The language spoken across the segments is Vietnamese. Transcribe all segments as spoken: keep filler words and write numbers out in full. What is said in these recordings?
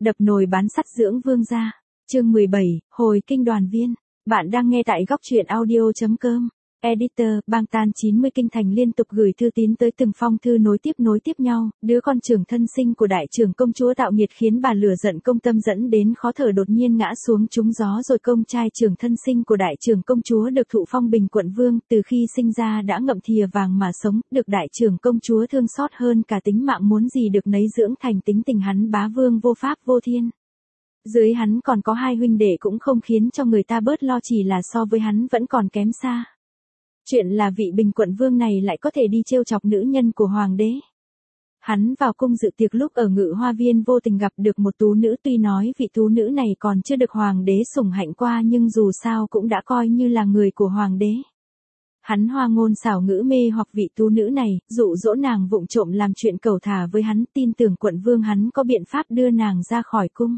Đập nồi bán sắt dưỡng vương gia. Chương mười bảy, hồi kinh đoàn viên. Bạn đang nghe tại góc truyện audio chấm com. Editor, Bang Tan chín mươi Kinh Thành liên tục gửi thư tín tới từng phong thư nối tiếp nối tiếp nhau, đứa con trưởng thân sinh của đại trưởng công chúa tạo nghiệt khiến bà lửa giận công tâm dẫn đến khó thở đột nhiên ngã xuống trúng gió rồi công trai trưởng thân sinh của đại trưởng công chúa được thụ phong bình quận vương từ khi sinh ra đã ngậm thìa vàng mà sống, được đại trưởng công chúa thương xót hơn cả tính mạng muốn gì được nấy dưỡng thành tính tình hắn bá vương vô pháp vô thiên. Dưới hắn còn có hai huynh đệ cũng không khiến cho người ta bớt lo chỉ là so với hắn vẫn còn kém xa. Chuyện là vị bình quận vương này lại có thể đi trêu chọc nữ nhân của hoàng đế. Hắn vào cung dự tiệc lúc ở Ngự Hoa Viên vô tình gặp được một tú nữ, tuy nói vị tú nữ này còn chưa được hoàng đế sủng hạnh qua nhưng dù sao cũng đã coi như là người của hoàng đế. Hắn hoa ngôn xảo ngữ mê hoặc vị tú nữ này, dụ dỗ nàng vụng trộm làm chuyện cẩu thả với hắn, tin tưởng quận vương hắn có biện pháp đưa nàng ra khỏi cung.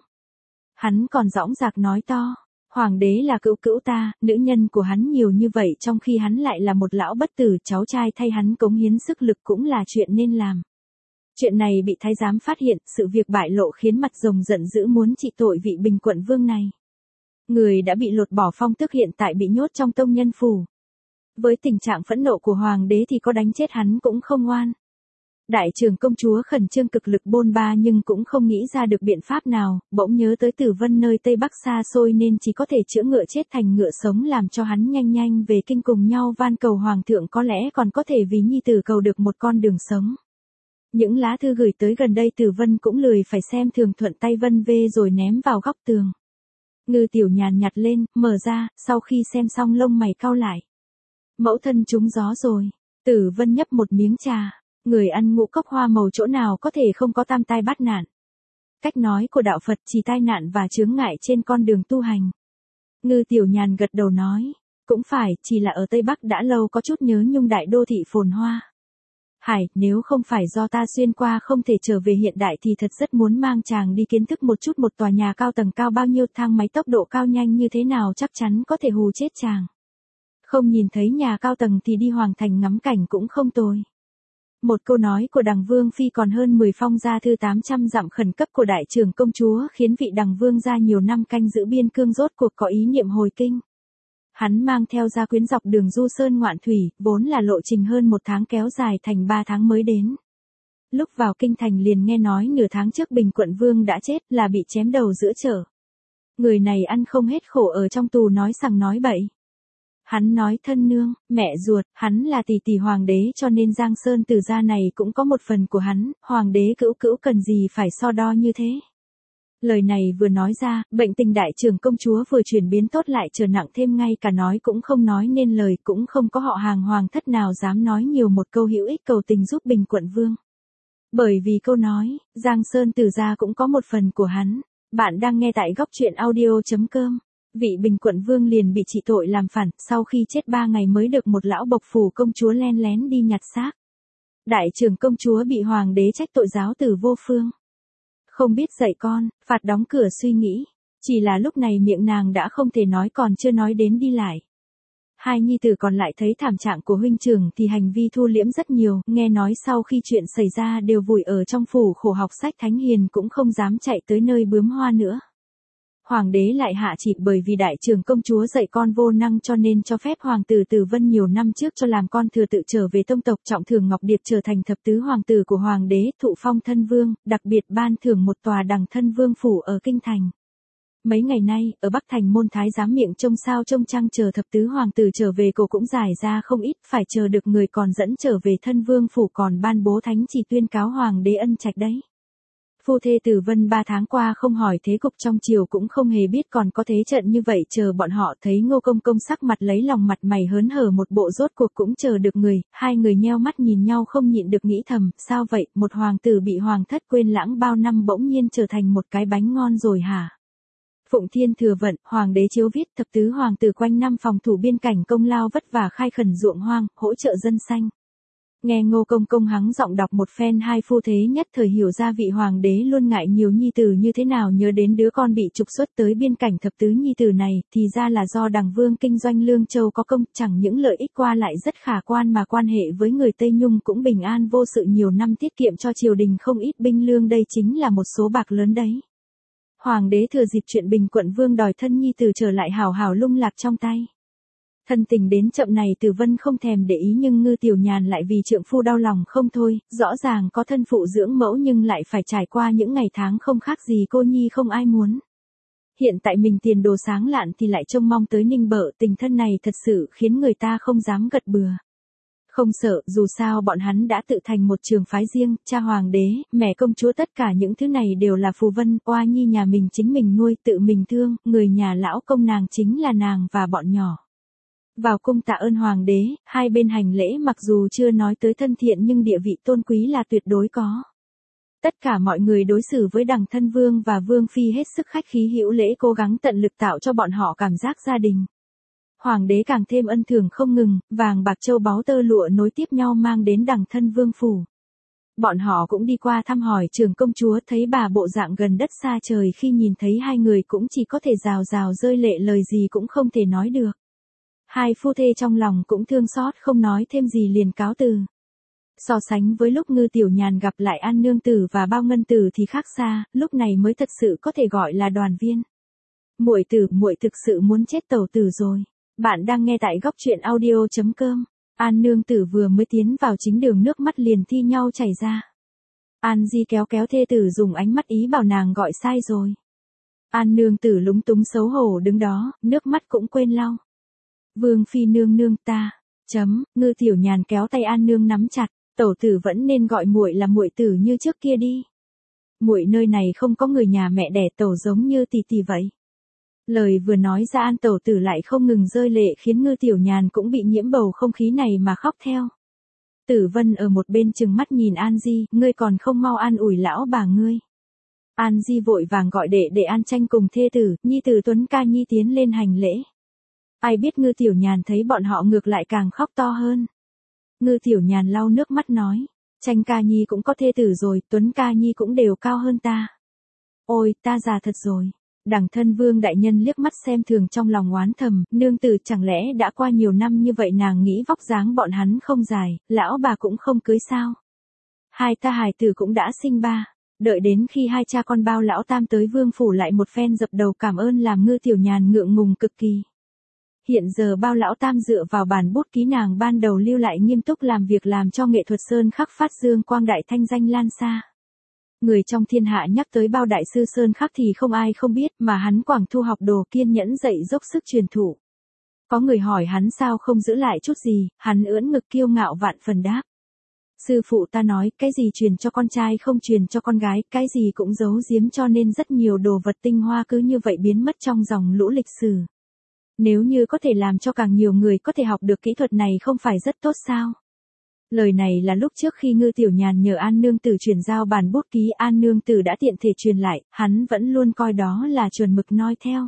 Hắn còn dõng dạc nói to. Hoàng đế là cữu cữu ta, nữ nhân của hắn nhiều như vậy trong khi hắn lại là một lão bất tử, cháu trai thay hắn cống hiến sức lực cũng là chuyện nên làm. Chuyện này bị thái giám phát hiện, sự việc bại lộ khiến mặt rồng giận dữ muốn trị tội vị bình quận vương này. Người đã bị lột bỏ phong tước hiện tại bị nhốt trong tông nhân phủ. Với tình trạng phẫn nộ của hoàng đế thì có đánh chết hắn cũng không ngoan. Đại trưởng công chúa khẩn trương cực lực bôn ba nhưng cũng không nghĩ ra được biện pháp nào, bỗng nhớ tới Tử Vân nơi Tây Bắc xa xôi nên chỉ có thể chữa ngựa chết thành ngựa sống làm cho hắn nhanh nhanh về kinh cùng nhau van cầu hoàng thượng có lẽ còn có thể vì nhi tử cầu được một con đường sống. Những lá thư gửi tới gần đây Tử Vân cũng lười phải xem thường thuận tay vân vê rồi ném vào góc tường. Ngư Tiểu Nhàn nhặt lên, mở ra, sau khi xem xong lông mày cau lại. Mẫu thân trúng gió rồi. Tử Vân nhấp một miếng trà. Người ăn ngũ cốc hoa màu chỗ nào có thể không có tam tai bát nạn. Cách nói của đạo Phật chỉ tai nạn và chướng ngại trên con đường tu hành. Ngư Tiểu Nhàn gật đầu nói, cũng phải, chỉ là ở Tây Bắc đã lâu có chút nhớ nhung đại đô thị phồn hoa. Hải, nếu không phải do ta xuyên qua không thể trở về hiện đại thì thật rất muốn mang chàng đi kiến thức một chút một tòa nhà cao tầng cao bao nhiêu, thang máy tốc độ cao nhanh như thế nào chắc chắn có thể hù chết chàng. Không nhìn thấy nhà cao tầng thì đi hoàng thành ngắm cảnh cũng không tồi. Một câu nói của đằng Vương Phi còn hơn mười phong gia thư tám trăm dặm khẩn cấp của đại trưởng công chúa khiến vị đằng Vương gia nhiều năm canh giữ biên cương rốt cuộc có ý niệm hồi kinh. Hắn mang theo gia quyến dọc đường du sơn ngoạn thủy, vốn là lộ trình hơn một tháng kéo dài thành ba tháng mới đến. Lúc vào kinh thành liền nghe nói nửa tháng trước bình quận vương đã chết là bị chém đầu giữa chợ. Người này ăn không hết khổ ở trong tù nói sằng nói bậy. Hắn nói thân nương, mẹ ruột, hắn là tỷ tỷ hoàng đế cho nên Giang Sơn Tử gia này cũng có một phần của hắn, hoàng đế cữu cữu cần gì phải so đo như thế. Lời này vừa nói ra, bệnh tình đại trưởng công chúa vừa chuyển biến tốt lại trở nặng thêm, ngay cả nói cũng không nói nên lời, cũng không có họ hàng hoàng thất nào dám nói nhiều một câu hữu ích cầu tình giúp bình quận vương. Bởi vì câu nói, Giang Sơn Tử gia cũng có một phần của hắn. Bạn đang nghe tại góc truyện audio chấm com. Vị bình quận vương liền bị trị tội làm phản, sau khi chết ba ngày mới được một lão bộc phủ công chúa len lén đi nhặt xác. Đại trưởng công chúa bị hoàng đế trách tội giáo tử vô phương. Không biết dạy con, phạt đóng cửa suy nghĩ. Chỉ là lúc này miệng nàng đã không thể nói còn chưa nói đến đi lại. Hai nhi tử còn lại thấy thảm trạng của huynh trưởng thì hành vi thu liễm rất nhiều, nghe nói sau khi chuyện xảy ra đều vùi ở trong phủ khổ học sách thánh hiền cũng không dám chạy tới nơi bướm hoa nữa. Hoàng đế lại hạ chỉ bởi vì đại trưởng công chúa dạy con vô năng cho nên cho phép hoàng tử Tử Vân nhiều năm trước cho làm con thừa tự trở về tông tộc, trọng thưởng Ngọc Điệp trở thành thập tứ hoàng tử của hoàng đế, thụ phong thân vương, đặc biệt ban thưởng một tòa đằng thân vương phủ ở kinh thành. Mấy ngày nay, ở Bắc Thành môn thái giám miệng trông sao trông trăng chờ thập tứ hoàng tử trở về cổ cũng giải ra không ít, phải chờ được người còn dẫn trở về thân vương phủ còn ban bố thánh chỉ tuyên cáo hoàng đế ân trạch đấy. Phu thê Tử Vân ba tháng qua không hỏi thế cục trong triều cũng không hề biết còn có thế trận như vậy, chờ bọn họ thấy Ngô Công Công sắc mặt lấy lòng mặt mày hớn hở một bộ rốt cuộc cũng chờ được người, hai người nheo mắt nhìn nhau không nhịn được nghĩ thầm, sao vậy, một hoàng tử bị hoàng thất quên lãng bao năm bỗng nhiên trở thành một cái bánh ngon rồi hả? Phụng Thiên thừa vận, hoàng đế chiếu viết thập tứ hoàng tử quanh năm phòng thủ biên cảnh công lao vất vả khai khẩn ruộng hoang, hỗ trợ dân xanh. Nghe Ngô Công Công hắng giọng đọc một phen, hai phu thế nhất thời hiểu ra vị hoàng đế luôn ngại nhiều nhi tử như thế nào, nhớ đến đứa con bị trục xuất tới biên cảnh thập tứ nhi tử này, thì ra là do đằng Vương kinh doanh Lương Châu có công, chẳng những lợi ích qua lại rất khả quan mà quan hệ với người Tây Nhung cũng bình an vô sự, nhiều năm tiết kiệm cho triều đình không ít binh lương, đây chính là một số bạc lớn đấy. Hoàng đế thừa dịp chuyện Bình quận vương đòi thân nhi tử trở lại hào hào lung lạc trong tay. Thân tình đến chậm này Tử Vân không thèm để ý nhưng Ngư Tiểu Nhàn lại vì trượng phu đau lòng không thôi, rõ ràng có thân phụ dưỡng mẫu nhưng lại phải trải qua những ngày tháng không khác gì cô nhi không ai muốn. Hiện tại mình tiền đồ sáng lạn thì lại trông mong tới Ninh Bợ, tình thân này thật sự khiến người ta không dám gật bừa. Không sợ, dù sao bọn hắn đã tự thành một trường phái riêng, cha hoàng đế, mẹ công chúa tất cả những thứ này đều là phù vân, oa nhi nhà mình chính mình nuôi, tự mình thương, người nhà lão công nàng chính là nàng và bọn nhỏ. Vào cung tạ ơn hoàng đế, hai bên hành lễ mặc dù chưa nói tới thân thiện nhưng địa vị tôn quý là tuyệt đối có. Tất cả mọi người đối xử với đằng thân vương và vương phi hết sức khách khí hữu lễ cố gắng tận lực tạo cho bọn họ cảm giác gia đình. Hoàng đế càng thêm ân thường không ngừng, vàng bạc châu báu tơ lụa nối tiếp nhau mang đến đằng thân vương phủ. Bọn họ cũng đi qua thăm hỏi trưởng công chúa thấy bà bộ dạng gần đất xa trời khi nhìn thấy hai người cũng chỉ có thể rào rào rơi lệ lời gì cũng không thể nói được. Hai phu thê trong lòng cũng thương xót không nói thêm gì liền cáo từ. So sánh với lúc Ngư Tiểu Nhàn gặp lại An Nương Tử và Bao Ngân Tử thì khác xa, lúc này mới thật sự có thể gọi là đoàn viên. Muội tử, muội thực sự muốn chết tẩu tử rồi. Bạn đang nghe tại góc truyện audio chấm com. An Nương Tử vừa mới tiến vào chính đường nước mắt liền thi nhau chảy ra. An Di kéo kéo thê tử dùng ánh mắt ý bảo nàng gọi sai rồi. An Nương Tử lúng túng xấu hổ đứng đó, nước mắt cũng quên lau. Vương phi nương nương ta, chấm, Ngư Tiểu Nhàn kéo tay An Nương nắm chặt, tẩu tử vẫn nên gọi muội là muội tử như trước kia đi. Muội nơi này không có người nhà mẹ đẻ tẩu giống như tỷ tỷ vậy. Lời vừa nói ra An tẩu tử lại không ngừng rơi lệ khiến Ngư Tiểu Nhàn cũng bị nhiễm bầu không khí này mà khóc theo. Tử Vân ở một bên trừng mắt nhìn An Di, ngươi còn không mau an ủi lão bà ngươi. An Di vội vàng gọi đệ đệ An Tranh cùng thê tử, nhi tử Tuấn ca nhi tiến lên hành lễ. Ai biết Ngư Tiểu Nhàn thấy bọn họ ngược lại càng khóc to hơn. Ngư Tiểu Nhàn lau nước mắt nói, Tranh ca nhi cũng có thê tử rồi, Tuấn ca nhi cũng đều cao hơn ta. Ôi, ta già thật rồi. Đằng thân vương đại nhân liếc mắt xem thường trong lòng oán thầm, nương tử chẳng lẽ đã qua nhiều năm như vậy nàng nghĩ vóc dáng bọn hắn không dài, lão bà cũng không cưới sao. Hai ta hài tử cũng đã sinh ba, đợi đến khi hai cha con Bao lão tam tới vương phủ lại một phen dập đầu cảm ơn làm Ngư Tiểu Nhàn ngượng ngùng cực kỳ. Hiện giờ Bao lão tam dựa vào bản bút ký nàng ban đầu lưu lại nghiêm túc làm việc làm cho nghệ thuật sơn khắc phát dương quang đại thanh danh lan xa. Người trong thiên hạ nhắc tới Bao đại sư sơn khắc thì không ai không biết mà hắn Quảng Thu học đồ kiên nhẫn dạy dốc sức truyền thụ. Có người hỏi hắn sao không giữ lại chút gì, hắn ưỡn ngực kiêu ngạo vạn phần đáp. Sư phụ ta nói cái gì truyền cho con trai không truyền cho con gái, cái gì cũng giấu giếm cho nên rất nhiều đồ vật tinh hoa cứ như vậy biến mất trong dòng lũ lịch sử. Nếu như có thể làm cho càng nhiều người có thể học được kỹ thuật này không phải rất tốt sao? Lời này là lúc trước khi Ngư Tiểu Nhàn nhờ An Nương Tử truyền giao bản bút ký An Nương Tử đã tiện thể truyền lại, hắn vẫn luôn coi đó là chuẩn mực noi theo.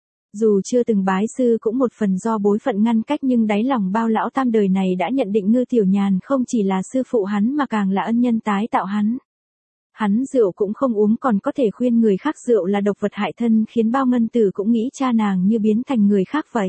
Dù chưa từng bái sư cũng một phần do bối phận ngăn cách nhưng đáy lòng Bao lão tam đời này đã nhận định Ngư Tiểu Nhàn không chỉ là sư phụ hắn mà càng là ân nhân tái tạo hắn. Hắn rượu cũng không uống còn có thể khuyên người khác rượu là độc vật hại thân khiến Bao Ngân Tử cũng nghĩ cha nàng như biến thành người khác vậy.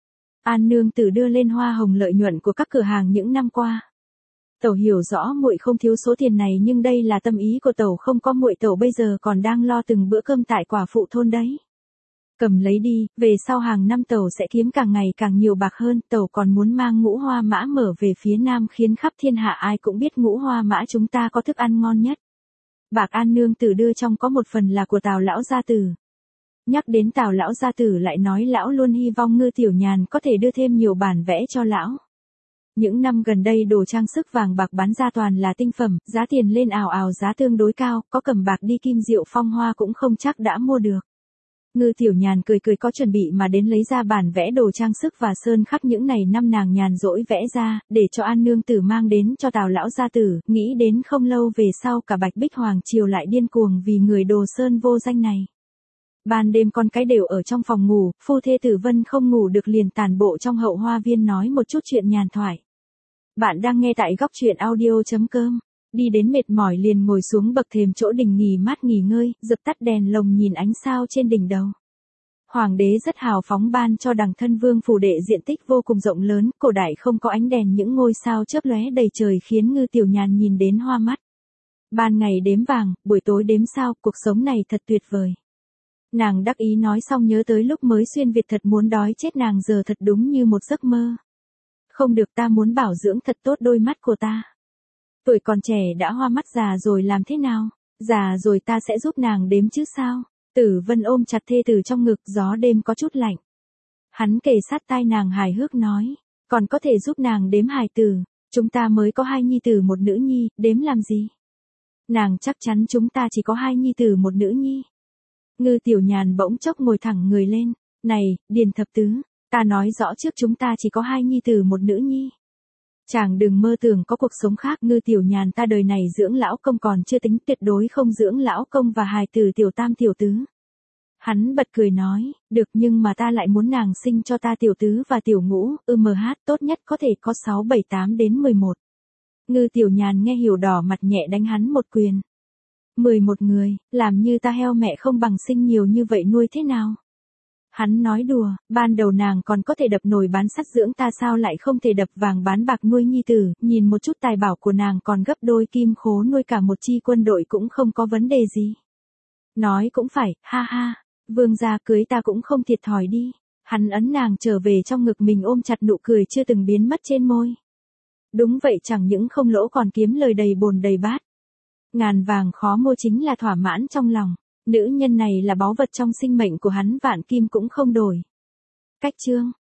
An Nương Tử đưa lên hoa hồng lợi nhuận của các cửa hàng những năm qua. Tẩu hiểu rõ muội không thiếu số tiền này nhưng đây là tâm ý của tẩu không có muội tẩu bây giờ còn đang lo từng bữa cơm tại quả phụ thôn đấy. Cầm lấy đi, về sau hàng năm tẩu sẽ kiếm càng ngày càng nhiều bạc hơn, tẩu còn muốn mang Ngũ Hoa Mã mở về phía nam khiến khắp thiên hạ ai cũng biết Ngũ Hoa Mã chúng ta có thức ăn ngon nhất. Bạc An Nương Tử đưa trong có một phần là của Tào lão gia tử. Nhắc đến Tào lão gia tử lại nói lão luôn hy vọng Ngư Tiểu Nhàn có thể đưa thêm nhiều bản vẽ cho lão. Những năm gần đây đồ trang sức vàng bạc bán ra toàn là tinh phẩm, giá tiền lên ào ào giá tương đối cao, có cầm bạc đi Kim Diệu Phong Hoa cũng không chắc đã mua được. Ngư Tiểu Nhàn cười cười có chuẩn bị mà đến lấy ra bản vẽ đồ trang sức và sơn khắc những này năm nàng nhàn rỗi vẽ ra, để cho An Nương Tử mang đến cho Tào lão gia tử, nghĩ đến không lâu về sau cả Bạch Bích Hoàng triều lại điên cuồng vì người đồ sơn vô danh này. Ban đêm con cái đều ở trong phòng ngủ, phu thê Tử Vân không ngủ được liền tản bộ trong hậu hoa viên nói một chút chuyện nhàn thoại. Bạn đang nghe tại góc truyện audio chấm com. Đi đến mệt mỏi liền ngồi xuống bậc thềm chỗ đình nghỉ mát nghỉ ngơi, dập tắt đèn lồng nhìn ánh sao trên đỉnh đầu. Hoàng đế rất hào phóng ban cho đằng thân vương phủ đệ diện tích vô cùng rộng lớn, cổ đại không có ánh đèn những ngôi sao chớp lóe đầy trời khiến Ngư Tiểu Nhàn nhìn đến hoa mắt. Ban ngày đếm vàng, buổi tối đếm sao, cuộc sống này thật tuyệt vời. Nàng đắc ý nói xong nhớ tới lúc mới xuyên Việt thật muốn đói chết nàng giờ thật đúng như một giấc mơ. Không được, ta muốn bảo dưỡng thật tốt đôi mắt của ta. Tuổi còn trẻ đã hoa mắt, già rồi làm thế nào? Già rồi ta sẽ giúp nàng đếm chứ sao? Tử Vân ôm chặt thê tử trong ngực, gió đêm có chút lạnh. Hắn kề sát tai nàng hài hước nói, còn có thể giúp nàng đếm hài tử, chúng ta mới có hai nhi tử một nữ nhi, đếm làm gì? Nàng chắc chắn chúng ta chỉ có hai nhi tử một nữ nhi. Ngư Tiểu Nhàn bỗng chốc ngồi thẳng người lên, này, Điền thập tứ, ta nói rõ trước chúng ta chỉ có hai nhi tử một nữ nhi. Chàng đừng mơ tưởng có cuộc sống khác. Ngư Tiểu Nhàn, ta đời này dưỡng lão công còn chưa tính, tuyệt đối không dưỡng lão công và hài tử tiểu tam tiểu tứ. Hắn bật cười nói, được, nhưng mà ta lại muốn nàng sinh cho ta tiểu tứ và tiểu ngũ, ừm hát tốt nhất có thể có sáu bảy tám đến mười một. Ngư Tiểu Nhàn nghe hiểu, đỏ mặt nhẹ đánh hắn một quyền. mười một người, làm như ta heo mẹ không bằng, sinh nhiều như vậy nuôi thế nào? Hắn nói đùa, ban đầu nàng còn có thể đập nồi bán sắt dưỡng ta, sao lại không thể đập vàng bán bạc nuôi nhi tử, nhìn một chút tài bảo của nàng còn gấp đôi kim khố nuôi cả một chi quân đội cũng không có vấn đề gì. Nói cũng phải, ha ha, vương gia cưới ta cũng không thiệt thòi đi. Hắn ấn nàng trở về trong ngực mình, ôm chặt, nụ cười chưa từng biến mất trên môi. Đúng vậy, chẳng những không lỗ còn kiếm lời đầy bồn đầy bát. Ngàn vàng khó mua chính là thỏa mãn trong lòng. Nữ nhân này là báu vật trong sinh mệnh của hắn, vạn kim cũng không đổi. Cách chương